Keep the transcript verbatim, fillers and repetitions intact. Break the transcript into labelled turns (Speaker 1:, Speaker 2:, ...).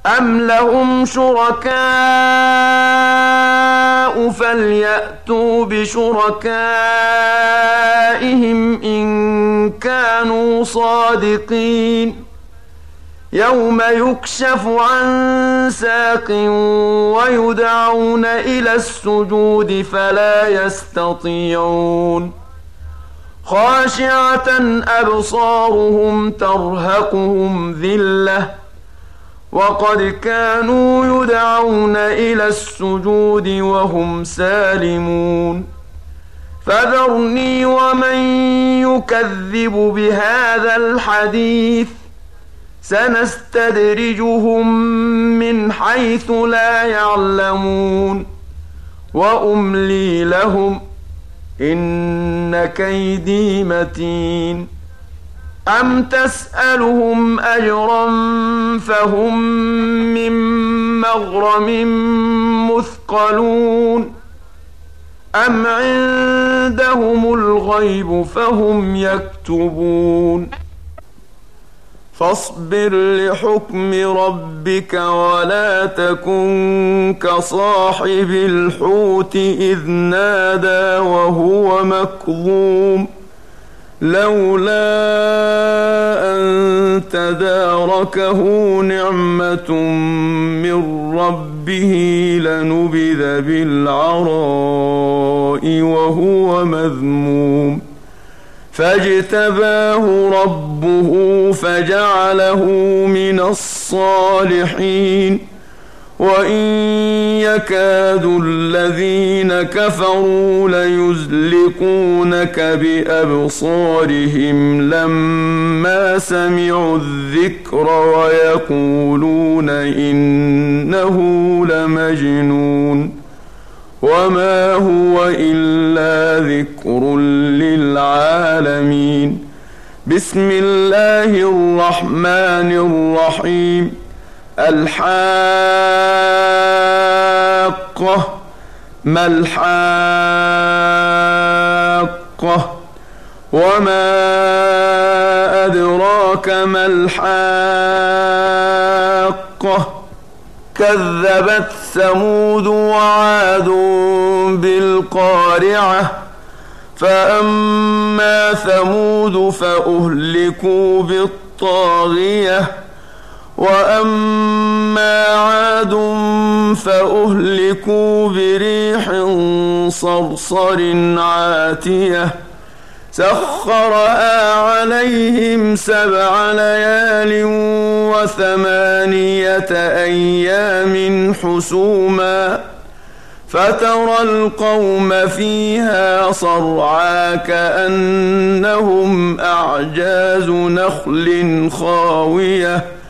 Speaker 1: أم لهم شركاء فليأتوا بشركائهم إن كانوا صادقين يوم يكشف عن ساق ويدعون إلى السجود فلا يستطيعون خاشعة أبصارهم ترهقهم ذلة وقد كانوا يدعون إلى السجود وهم سالمون فذرني ومن يكذب بهذا الحديث سنستدرجهم من حيث لا يعلمون وأملي لهم إن كيدي متين أم تسألهم أجرا فهم من مغرم مثقلون أم عندهم الغيب فهم يكتبون فاصبر لحكم ربك ولا تكن كصاحب الحوت إذ نادى وهو مكظوم لولا أن تداركه نعمة من ربه لنبذ بالعراء وهو مذموم فاجتباه ربه فجعله من الصالحين وإن يكاد الذين كفروا ليزلقونك بأبصارهم لما سمعوا الذكر ويقولون إنه لمجنون وما هو إلا ذكر للعالمين بسم الله الرحمن الرحيم الحاقة ما الحاقة وما أدراك ما الحاقة كذبت ثمود وعاد بالقارعة فأما ثمود فأهلكوا بالطاغية وأما عاد فأهلكوا بريح صرصر عاتية سخرها عليهم سبع ليال وثمانية أيام حسوما فترى القوم فيها صرعى كأنهم أعجاز نخل خاوية